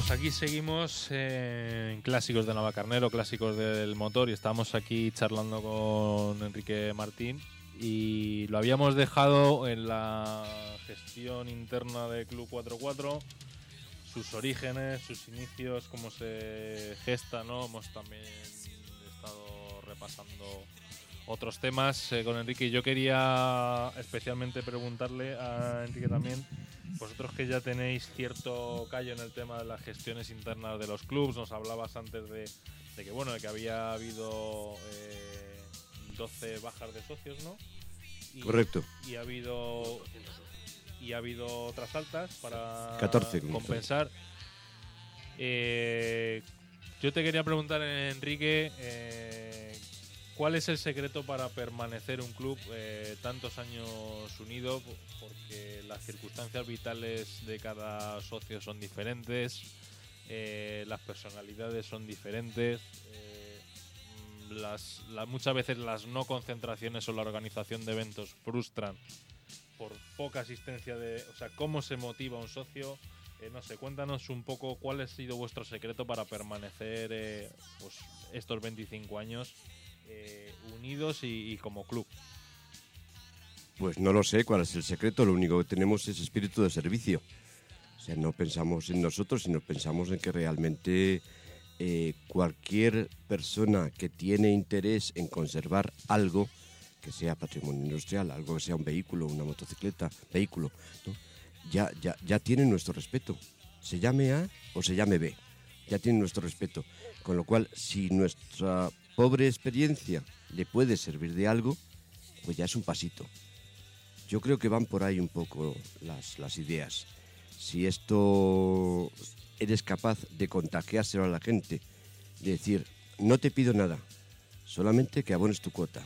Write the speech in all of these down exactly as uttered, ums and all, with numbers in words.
Pues aquí seguimos eh, en Clásicos de Navacarnero, Clásicos del Motor, y estamos aquí charlando con Enrique Martín y lo habíamos dejado en la gestión interna de Club cuatro cuatro, sus orígenes, sus inicios, cómo se gesta, ¿no? Hemos también estado repasando otros temas eh, con Enrique, y yo quería especialmente preguntarle a Enrique también, vosotros que ya tenéis cierto callo en el tema de las gestiones internas de los clubs, nos hablabas antes de, de que bueno, de que había habido eh, doce bajas de socios, ¿no? Y, Correcto. Y ha habido y ha habido otras altas para catorce compensar. Eh, yo te quería preguntar, Enrique, eh, ¿cuál es el secreto para permanecer un club eh, tantos años unido? Porque las circunstancias vitales de cada socio son diferentes, eh, las personalidades son diferentes, eh, las, la, muchas veces las no concentraciones o la organización de eventos frustran por poca asistencia de... O sea, ¿cómo se motiva un socio? Eh, no sé, cuéntanos un poco cuál ha sido vuestro secreto para permanecer eh, pues, estos veinticinco años eh, unidos y, y como club. Pues no lo sé cuál es el secreto, lo único que tenemos es espíritu de servicio. O sea, no pensamos en nosotros, sino pensamos en que realmente eh, cualquier persona que tiene interés en conservar algo, que sea patrimonio industrial, algo que sea un vehículo, una motocicleta, vehículo, ¿no? ya, ya, ya tiene nuestro respeto. Se llame A o se llame B, ya tiene nuestro respeto. Con lo cual, si nuestra pobre experiencia le puede servir de algo, pues ya es un pasito. Yo creo que van por ahí un poco las, las ideas. Si esto eres capaz de contagiárselo a la gente, de decir, no te pido nada, solamente que abones tu cuota,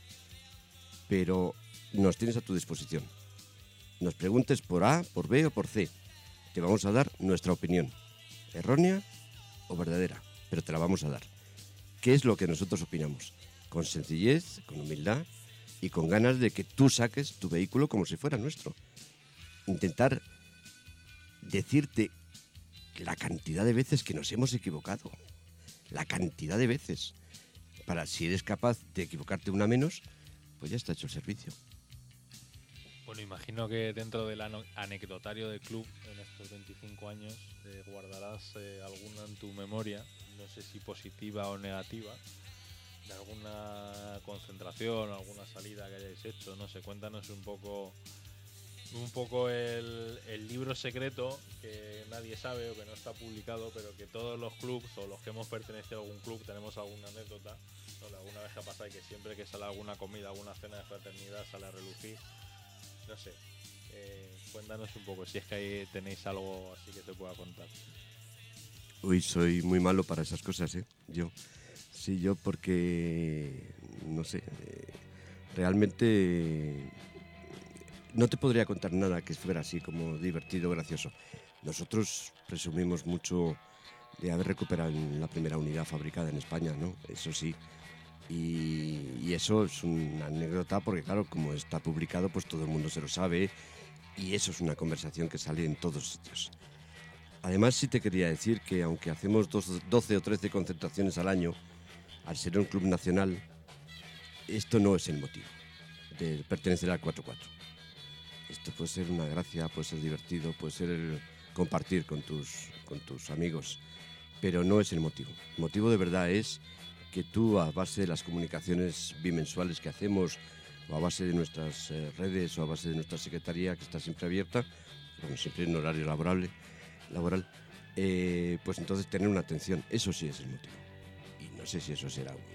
pero nos tienes a tu disposición. Nos preguntes por A, por B o por C. Te vamos a dar nuestra opinión, errónea o verdadera, pero te la vamos a dar. ¿Qué es lo que nosotros opinamos? Con sencillez, con humildad y con ganas de que tú saques tu vehículo como si fuera nuestro. Intentar decirte la cantidad de veces que nos hemos equivocado. La cantidad de veces. Para, si eres capaz de equivocarte una menos, pues ya está hecho el servicio. Bueno, imagino que dentro del anecdotario del club en estos veinticinco años eh, guardarás eh, alguna en tu memoria, no sé si positiva o negativa, de alguna concentración, alguna salida que hayáis hecho, no sé, cuéntanos un poco un poco el, el libro secreto que nadie sabe o que no está publicado, pero que todos los clubs o los que hemos pertenecido a algún club tenemos alguna anécdota, ¿no? Alguna vez que ha pasado y que siempre que sale alguna comida, alguna cena de fraternidad sale a relucir. No sé, eh, cuéntanos un poco si es que ahí tenéis algo así que te pueda contar. Uy, soy muy malo para esas cosas, ¿eh? Yo, sí, yo porque, no sé, eh, realmente no te podría contar nada que fuera así como divertido, gracioso. Nosotros presumimos mucho de haber recuperado la primera unidad fabricada en España, ¿no? Eso sí. Y, y eso es una anécdota porque, claro, como está publicado, pues todo el mundo se lo sabe y eso es una conversación que sale en todos sitios. Además, sí te quería decir que aunque hacemos doce o trece concentraciones al año, al ser un club nacional, esto no es el motivo de pertenecer al cuatro cuatro. Esto puede ser una gracia, puede ser divertido, puede ser el compartir con tus, con tus amigos, pero no es el motivo. El motivo de verdad es que tú, a base de las comunicaciones bimensuales que hacemos, o a base de nuestras eh, redes, o a base de nuestra secretaría, que está siempre abierta, bueno, siempre en horario laborable, laboral, eh, pues entonces tener una atención, eso sí es el motivo. Y no sé si eso será un...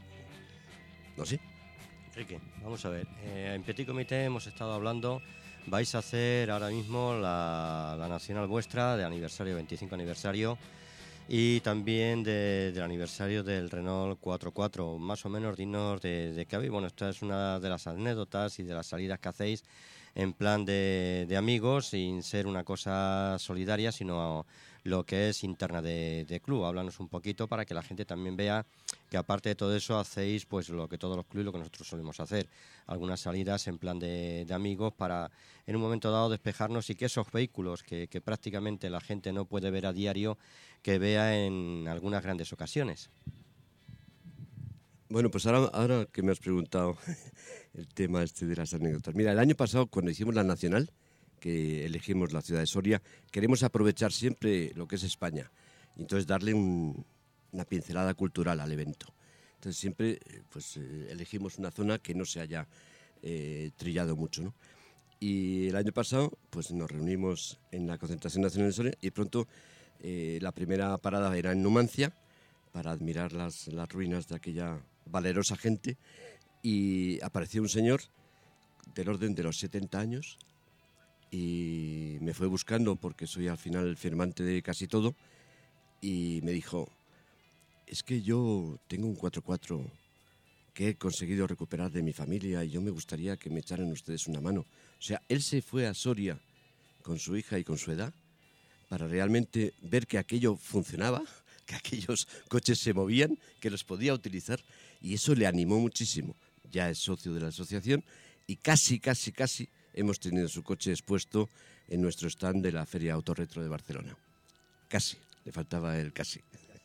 no sé. Enrique, vamos a ver, eh, en Petit Comité hemos estado hablando, vais a hacer ahora mismo la, la nacional vuestra de aniversario, veinticinco aniversario, y también de, del aniversario del Renault cuatro cuatro, más o menos dignos de, de que habéis. Bueno, esta es una de las anécdotas y de las salidas que hacéis en plan de, de amigos, sin ser una cosa solidaria, sino lo que es interna de, de club. Háblanos un poquito para que la gente también vea que aparte de todo eso hacéis pues lo que todos los clubes, lo que nosotros solemos hacer, algunas salidas en plan de, de amigos para en un momento dado despejarnos y que esos vehículos que, que prácticamente la gente no puede ver a diario, que vea en algunas grandes ocasiones. Bueno, pues ahora, ahora que me has preguntado el tema este de las anécdotas. Mira, el año pasado cuando hicimos la nacional, que elegimos la ciudad de Soria, queremos aprovechar siempre lo que es España y entonces darle un, una pincelada cultural al evento. Entonces siempre pues eh, elegimos una zona que no se haya eh, trillado mucho, ¿no? Y el año pasado pues nos reunimos en la concentración nacional de Soria y pronto eh, la primera parada era en Numancia para admirar las, las ruinas de aquella valerosa gente y apareció un señor del orden de los setenta años y me fue buscando porque soy al final el firmante de casi todo y me dijo, es que yo tengo un cuatro cuatro que he conseguido recuperar de mi familia y yo me gustaría que me echaran ustedes una mano. O sea, él se fue a Soria con su hija y con su edad para realmente ver que aquello funcionaba, que aquellos coches se movían, que los podía utilizar y eso le animó muchísimo. Ya es socio de la asociación y casi, casi, casi hemos tenido su coche expuesto en nuestro stand de la Feria Autorretro de Barcelona. Casi, le faltaba el casi.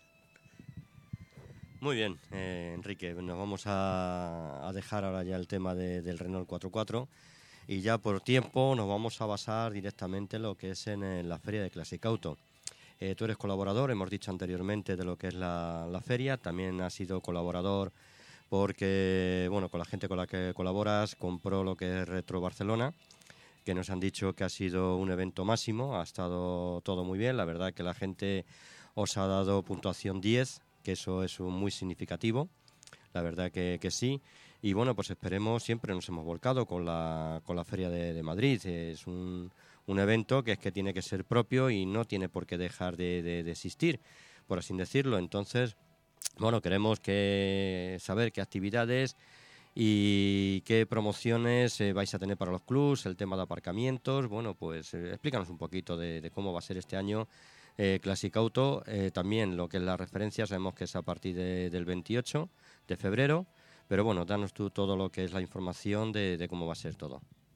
Muy bien, eh, Enrique, nos vamos a, a dejar ahora ya el tema de, del Renault cuatro cuatro y ya por tiempo nos vamos a basar directamente en lo que es en, en la Feria de Classic Auto. Eh, tú eres colaborador, hemos dicho anteriormente, de lo que es la, la feria, también has sido colaborador porque, bueno, con la gente con la que colaboras compró lo que es Retro Barcelona, que nos han dicho que ha sido un evento máximo, ha estado todo muy bien, la verdad que la gente os ha dado puntuación diez, que eso es un muy significativo, la verdad que, que sí, y bueno, pues esperemos, siempre nos hemos volcado con la, con la Feria de, de Madrid, es un, un evento que es que tiene que ser propio y no tiene por qué dejar de, de, de existir, por así decirlo, entonces... Bueno, queremos que saber qué actividades y qué promociones eh, vais a tener para los clubs, el tema de aparcamientos. Bueno, pues eh, explícanos un poquito de, de cómo va a ser este año eh, Classic Auto. Eh, también lo que es la referencia, sabemos que es a partir de, del veintiocho de febrero. Pero bueno, danos tú todo lo que es la información de, de cómo va a ser todo.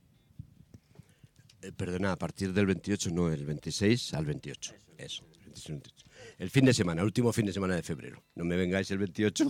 Eh, perdona, a partir del veintiocho, no, el veintiséis al veintiocho. Eso. El fin de semana, el último fin de semana de febrero. No me vengáis el veintiocho.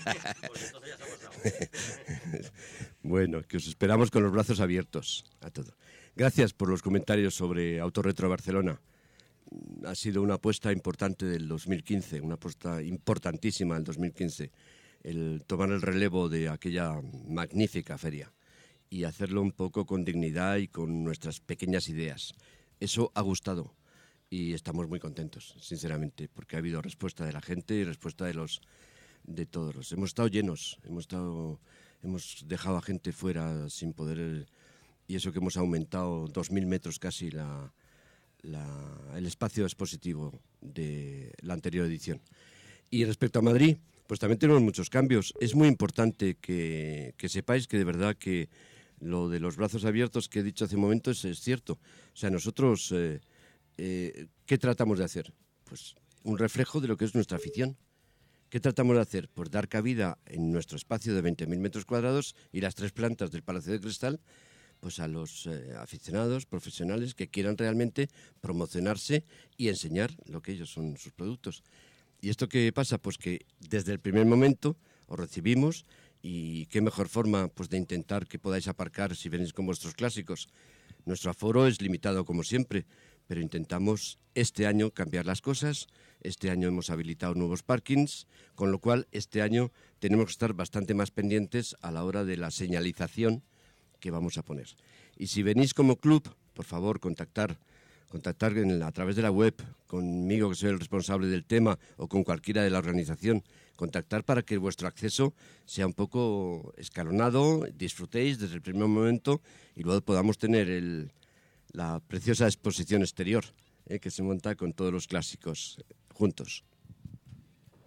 Bueno, que os esperamos con los brazos abiertos a todo. Gracias por los comentarios sobre Autorretro Barcelona. Ha sido una apuesta importante del dos mil quince, una apuesta importantísima del dos mil quince, el tomar el relevo de aquella magnífica feria y hacerlo un poco con dignidad y con nuestras pequeñas ideas. Eso ha gustado. Y estamos muy contentos, sinceramente, porque ha habido respuesta de la gente y respuesta de los de todos los. Hemos estado llenos, hemos estado, hemos dejado a gente fuera sin poder, y eso que hemos aumentado dos mil metros casi la, la, el espacio expositivo de la anterior edición. Y respecto a Madrid, pues también tenemos muchos cambios. Es muy importante que, que sepáis que de verdad que lo de los brazos abiertos que he dicho hace un momento es, es cierto. O sea, nosotros... Eh, Eh, ¿qué tratamos de hacer? Pues un reflejo de lo que es nuestra afición. ¿Qué tratamos de hacer? Pues dar cabida en nuestro espacio de veinte mil metros cuadrados y las tres plantas del Palacio de Cristal pues a los eh, aficionados, profesionales que quieran realmente promocionarse y enseñar lo que ellos son sus productos. ¿Y esto qué pasa? Pues que desde el primer momento os recibimos y qué mejor forma pues de intentar que podáis aparcar si venís con vuestros clásicos. Nuestro aforo es limitado como siempre, pero intentamos este año cambiar las cosas. Este año hemos habilitado nuevos parkings, con lo cual este año tenemos que estar bastante más pendientes a la hora de la señalización que vamos a poner. Y si venís como club, por favor, contactar, contactar en la, a través de la web conmigo, que soy el responsable del tema, o con cualquiera de la organización, contactar para que vuestro acceso sea un poco escalonado, disfrutéis desde el primer momento y luego podamos tener el... la preciosa exposición exterior eh, que se monta con todos los clásicos eh, juntos.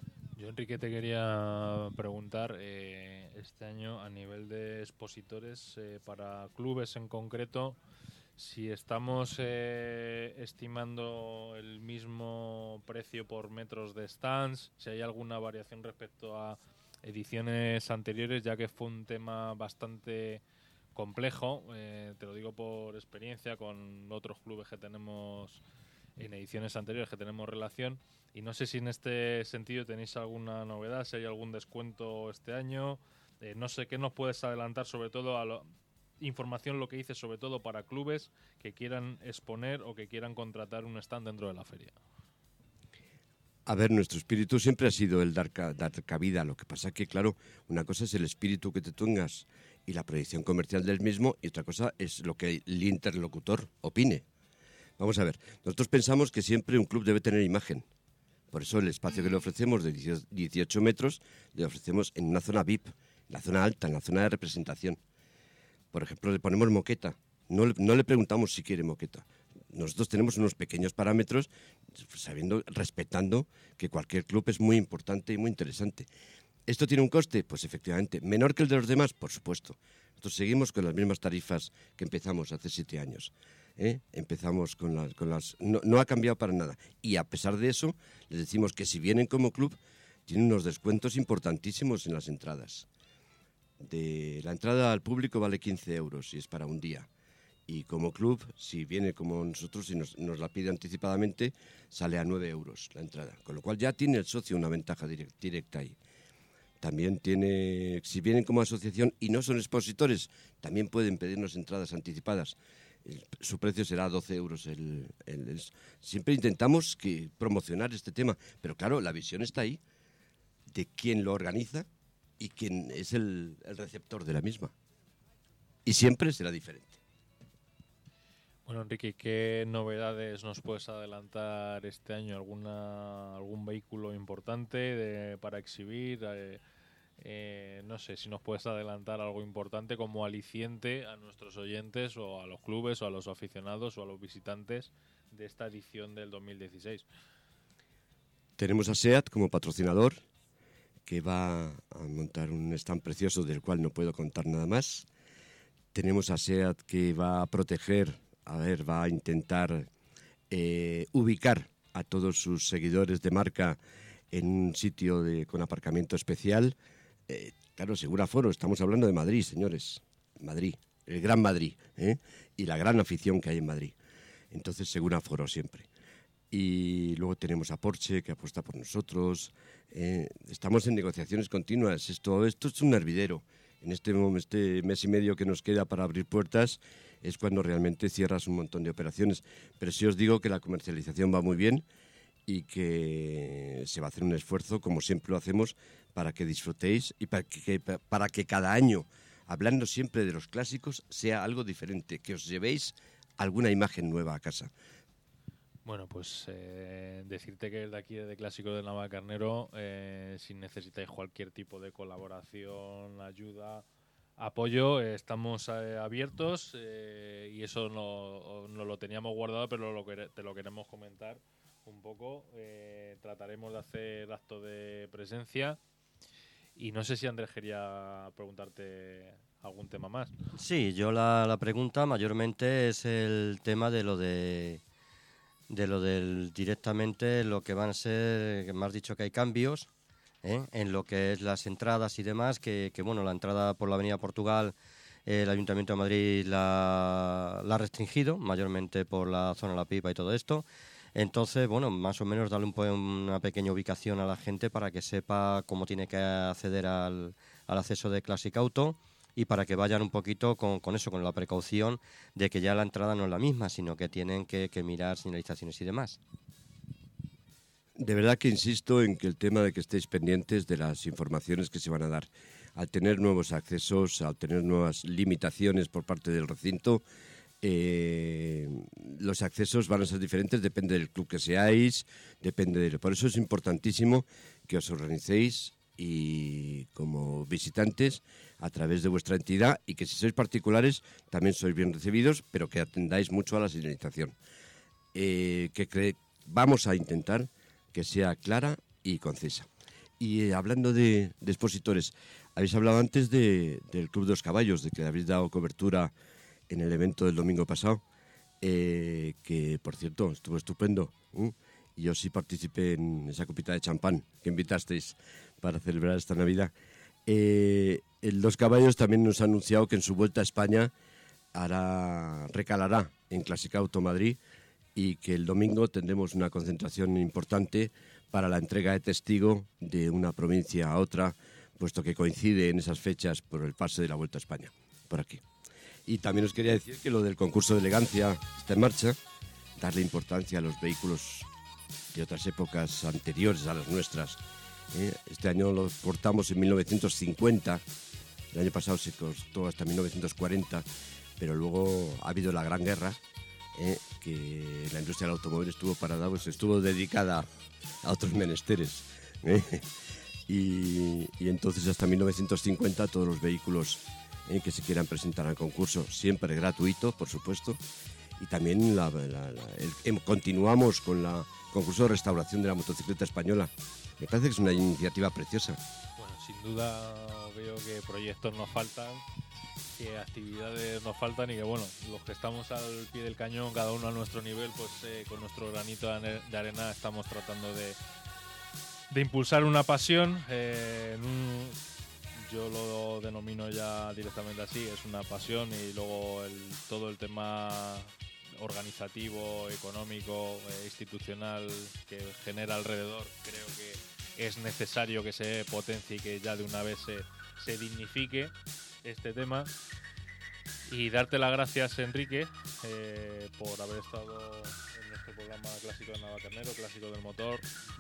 Yo, Enrique, te quería preguntar, eh, este año a nivel de expositores, eh, para clubes en concreto, si estamos eh, estimando el mismo precio por metros de stands, si hay alguna variación respecto a ediciones anteriores, ya que fue un tema bastante complejo, eh, te lo digo por experiencia con otros clubes que tenemos en ediciones anteriores, que tenemos relación, y no sé si en este sentido tenéis alguna novedad, si hay algún descuento este año, eh, no sé qué nos puedes adelantar, sobre todo a lo, información lo que hice sobre todo para clubes que quieran exponer o que quieran contratar un stand dentro de la feria. A ver, nuestro espíritu siempre ha sido el dar, ca- dar cabida. Lo que pasa que, claro, una cosa es el espíritu que te tengas y la proyección comercial del mismo, y otra cosa es lo que el interlocutor opine. Vamos a ver, nosotros pensamos que siempre un club debe tener imagen. Por eso el espacio que le ofrecemos de dieciocho metros le ofrecemos en una zona V I P, en la zona alta, en la zona de representación. Por ejemplo, le ponemos moqueta. No le, no le preguntamos si quiere moqueta. Nosotros tenemos unos pequeños parámetros, sabiendo, respetando que cualquier club es muy importante y muy interesante. ¿Esto tiene un coste? Pues efectivamente. ¿Menor que el de los demás? Por supuesto. Nosotros seguimos con las mismas tarifas que empezamos hace siete años. ¿eh? Empezamos con las... Con las no, no ha cambiado para nada. Y a pesar de eso, les decimos que si vienen como club, tienen unos descuentos importantísimos en las entradas. De la entrada al público vale quince euros si es para un día. Y como club, si viene como nosotros y nos, nos la pide anticipadamente, sale a nueve euros la entrada. Con lo cual ya tiene el socio una ventaja direct, directa ahí. También tiene, si vienen como asociación y no son expositores, también pueden pedirnos entradas anticipadas. El, su precio será doce euros. El, el, el, siempre intentamos que promocionar este tema, pero claro, la visión está ahí, de quién lo organiza y quién es el, el receptor de la misma. Y siempre será diferente. Bueno, Enrique, ¿qué novedades nos puedes adelantar este año? ¿Alguna algún vehículo importante de, para exhibir? Eh, eh, no sé si nos puedes adelantar algo importante como aliciente a nuestros oyentes o a los clubes o a los aficionados o a los visitantes de esta edición del dos mil dieciséis. Tenemos a SEAT como patrocinador, que va a montar un stand precioso del cual no puedo contar nada más. Tenemos a SEAT que va a proteger, a ver, va a intentar eh, ubicar a todos sus seguidores de marca en un sitio de, con aparcamiento especial. Eh, claro, Seguraforo, estamos hablando de Madrid, señores. Madrid, el Gran Madrid, ¿eh? Y la gran afición que hay en Madrid. Entonces, Seguraforo siempre. Y luego tenemos a Porsche, que apuesta por nosotros. Eh, estamos en negociaciones continuas. Esto, esto es un hervidero. En este, este mes y medio que nos queda para abrir puertas es cuando realmente cierras un montón de operaciones. Pero sí os digo que la comercialización va muy bien y que se va a hacer un esfuerzo, como siempre lo hacemos, para que disfrutéis y para que, para que cada año, hablando siempre de los clásicos, sea algo diferente, que os llevéis alguna imagen nueva a casa. Bueno, pues eh, decirte que desde aquí, desde Clásicos de Navacarnero, eh, si necesitáis cualquier tipo de colaboración, ayuda, apoyo, eh, estamos eh, abiertos eh, y eso no, no lo teníamos guardado, pero lo que, te lo queremos comentar un poco. Eh, trataremos de hacer acto de presencia y no sé si Andrés quería preguntarte algún tema más. Sí, yo la, la pregunta mayormente es el tema de lo de... de lo del directamente lo que van a ser, que me has dicho que hay cambios ¿eh? en lo que es las entradas y demás, que, que bueno, la entrada por la Avenida Portugal, eh, el Ayuntamiento de Madrid la, la ha restringido, mayormente por la zona de La Pipa y todo esto. Entonces, bueno, más o menos darle un, una pequeña ubicación a la gente para que sepa cómo tiene que acceder al, al acceso de Classic Auto, y para que vayan un poquito con, con eso, con la precaución de que ya la entrada no es la misma, sino que tienen que, que mirar señalizaciones y demás. De verdad que insisto en que el tema de que estéis pendientes de las informaciones que se van a dar. Al tener nuevos accesos, al tener nuevas limitaciones por parte del recinto, eh, los accesos van a ser diferentes, depende del club que seáis, depende de... Por eso es importantísimo que os organicéis y como visitantes a través de vuestra entidad, y que si sois particulares también sois bien recibidos, pero que atendáis mucho a la señalización. Eh, que cre- vamos a intentar que sea clara y concisa. Y eh, hablando de, de expositores, habéis hablado antes de, del Club de los Caballos, de que habéis dado cobertura en el evento del domingo pasado, eh, que por cierto estuvo estupendo. ¿eh? Y yo sí participé en esa copita de champán que invitasteis para celebrar esta Navidad. Eh, el Los Caballos también nos ha anunciado que en su vuelta a España hará, recalará en Clásica Auto Madrid y que el domingo tendremos una concentración importante para la entrega de testigo de una provincia a otra, puesto que coincide en esas fechas por el pase de la Vuelta a España, por aquí. Y también os quería decir que lo del concurso de elegancia está en marcha, darle importancia a los vehículos de otras épocas anteriores a las nuestras. ¿eh? Este año lo cortamos en mil novecientos cincuenta, el año pasado se costó hasta mil novecientos cuarenta, pero luego ha habido la Gran Guerra, ¿eh? que la industria del automóvil estuvo parada, pues estuvo dedicada a otros menesteres. ¿eh? Y, y entonces hasta mil novecientos cincuenta todos los vehículos eh, que se quieran presentar al concurso, siempre gratuito, por supuesto. Y también la, la, la, el, continuamos con el concurso de restauración de la motocicleta española. Me parece que es una iniciativa preciosa. Bueno, sin duda veo que proyectos nos faltan, que actividades nos faltan y que bueno, los que estamos al pie del cañón, cada uno a nuestro nivel, pues eh, con nuestro granito de arena estamos tratando de, de impulsar una pasión. Eh, en un, yo lo denomino ya directamente así, es una pasión, y luego el, todo el tema organizativo, económico, eh, institucional que genera alrededor, creo que es necesario que se potencie y que ya de una vez se, se dignifique este tema. Y darte las gracias, Enrique, eh, por haber estado en nuestro programa Clásico de Navacarnero, Clásico del Motor.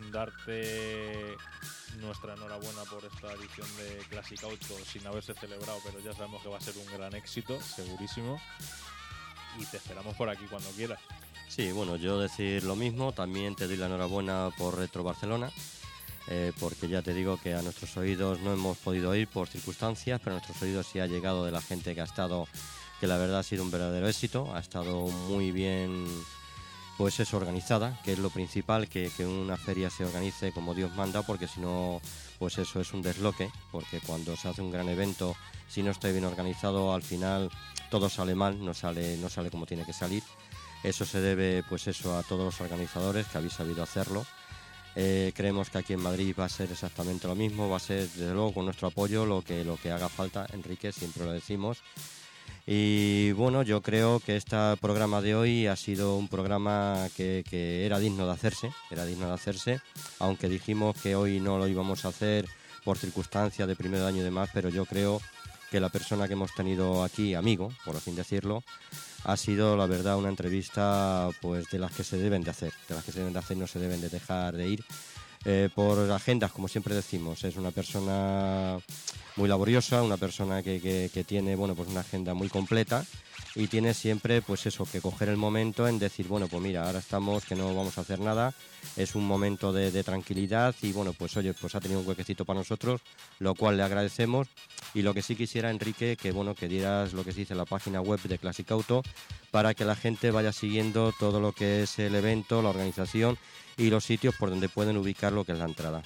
Darte nuestra enhorabuena por esta edición de Classic Auto sin haberse celebrado, pero ya sabemos que va a ser un gran éxito, segurísimo. Y te esperamos por aquí cuando quieras. Sí, bueno, yo decir lo mismo. También te doy la enhorabuena por Retro Barcelona. Eh, porque ya te digo que a nuestros oídos no hemos podido ir por circunstancias, pero a nuestros oídos sí ha llegado de la gente que ha estado, que la verdad ha sido un verdadero éxito, ha estado muy bien, pues eso, organizada, que es lo principal, que, que una feria se organice como Dios manda, porque si no, pues eso es un desloque, porque cuando se hace un gran evento, si no está bien organizado, al final todo sale mal, no sale, no sale como tiene que salir. Eso se debe, pues eso, a todos los organizadores que habéis sabido hacerlo. Eh, creemos que aquí en Madrid va a ser exactamente lo mismo, va a ser desde luego con nuestro apoyo lo que, lo que haga falta, Enrique, siempre lo decimos. Y bueno, yo creo que este programa de hoy ha sido un programa que, que era digno de hacerse, era digno de hacerse, aunque dijimos que hoy no lo íbamos a hacer por circunstancias de primer año y demás, pero yo creo que la persona que hemos tenido aquí, amigo, por así decirlo, ha sido, la verdad, una entrevista pues de las que se deben de hacer, de las que se deben de hacer, no se deben de dejar de ir. Eh, por agendas, como siempre decimos, es una persona muy laboriosa, una persona que, que, que tiene, bueno, pues una agenda muy completa y tiene siempre, pues eso, que coger el momento en decir, bueno, pues mira, ahora estamos, que no vamos a hacer nada, es un momento de, de tranquilidad y bueno, pues oye, pues ha tenido un huequecito para nosotros, lo cual le agradecemos. Y lo que sí quisiera, Enrique, que bueno, que dieras lo que se dice en la página web de Classic Auto para que la gente vaya siguiendo todo lo que es el evento, la organización y los sitios por donde pueden ubicar lo que es la entrada.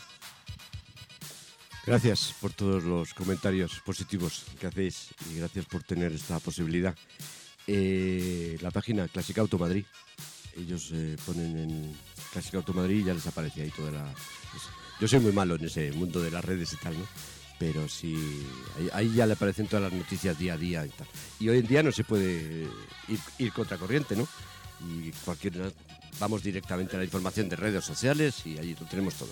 Gracias por todos los comentarios positivos que hacéis y gracias por tener esta posibilidad. Eh, la página Classic Auto Madrid, ellos eh, ponen en Classic Auto Madrid y ya les aparece ahí toda la... Yo soy muy malo en ese mundo de las redes y tal, ¿no? Pero sí, ahí, ahí ya le aparecen todas las noticias día a día y tal. Y hoy en día no se puede ir, ir contracorriente, ¿no? Y cualquier... Vamos directamente a la información de redes sociales y allí lo tenemos todo.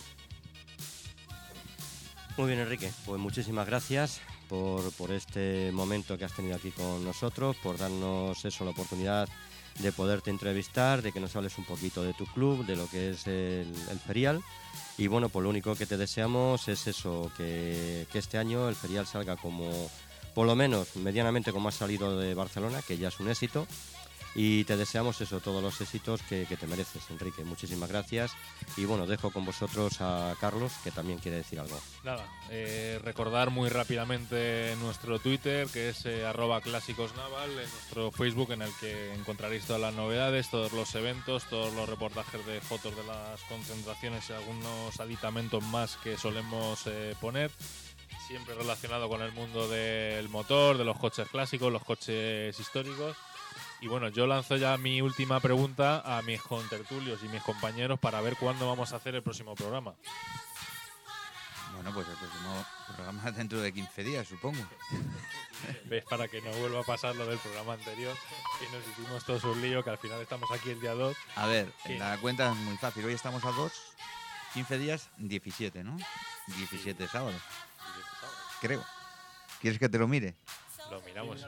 Muy bien, Enrique, pues muchísimas gracias por, por este momento que has tenido aquí con nosotros, por darnos eso, la oportunidad de poderte entrevistar, de que nos hables un poquito de tu club, de lo que es el, el ferial. Y bueno, pues lo único que te deseamos es eso, que, que este año el ferial salga como, por lo menos medianamente como ha salido de Barcelona, que ya es un éxito. Y te deseamos eso, todos los éxitos que, que te mereces, Enrique. Muchísimas gracias. Y bueno, dejo con vosotros a Carlos, que también quiere decir algo. Nada, eh, recordar muy rápidamente nuestro Twitter, que es eh, arroba clásicosnaval, en nuestro Facebook, en el que encontraréis todas las novedades, todos los eventos, todos los reportajes de fotos de las concentraciones y algunos aditamentos más que solemos eh, poner, siempre relacionado con el mundo del motor, de los coches clásicos, los coches históricos. Y bueno, yo lanzo ya mi última pregunta a mis contertulios y mis compañeros para ver cuándo vamos a hacer el próximo programa. Bueno, pues el próximo programa dentro de quince días, supongo. ¿Ves? Para que no vuelva a pasar lo del programa anterior, que nos hicimos todos un lío, que al final estamos aquí el día dos. A ver, ¿Qué? la cuenta es muy fácil. Hoy estamos a dos, quince días, diecisiete, ¿no? diecisiete sábados, creo. ¿Quieres que te lo mire? Lo miramos.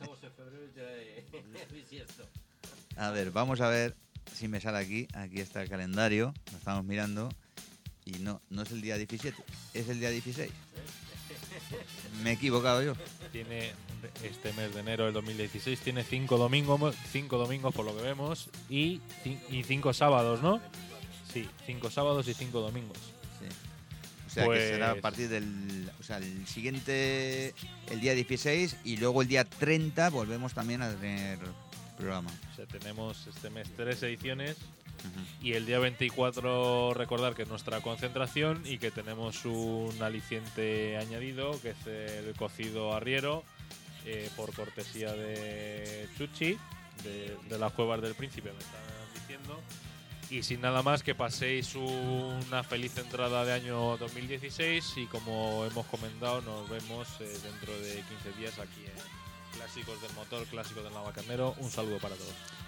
A ver, vamos a ver si me sale aquí. Aquí está el calendario, lo estamos mirando. Y no, no es el día diecisiete, es el día dieciséis. Me he equivocado yo. Tiene este mes de enero del dos mil dieciséis, tiene cinco domingos, cinco domingos por lo que vemos, y, y cinco sábados, ¿no? Sí, cinco sábados y cinco domingos. Sí. O sea Pues- que será a partir del, o sea, el siguiente, el día dieciséis, y luego el día treinta volvemos también a tener programa. O sea, tenemos este mes tres ediciones. Ujú. Y el día veinticuatro recordar que es nuestra concentración y que tenemos un aliciente añadido, que es el cocido arriero, eh, por cortesía de Chuchi, de, de las Cuevas del Príncipe, me están diciendo. Y sin nada más, que paséis una feliz entrada de año dos mil dieciséis y, como hemos comentado, nos vemos eh, dentro de quince días aquí en Clásicos del Motor, Clásicos del Navacarnero. Un saludo para todos.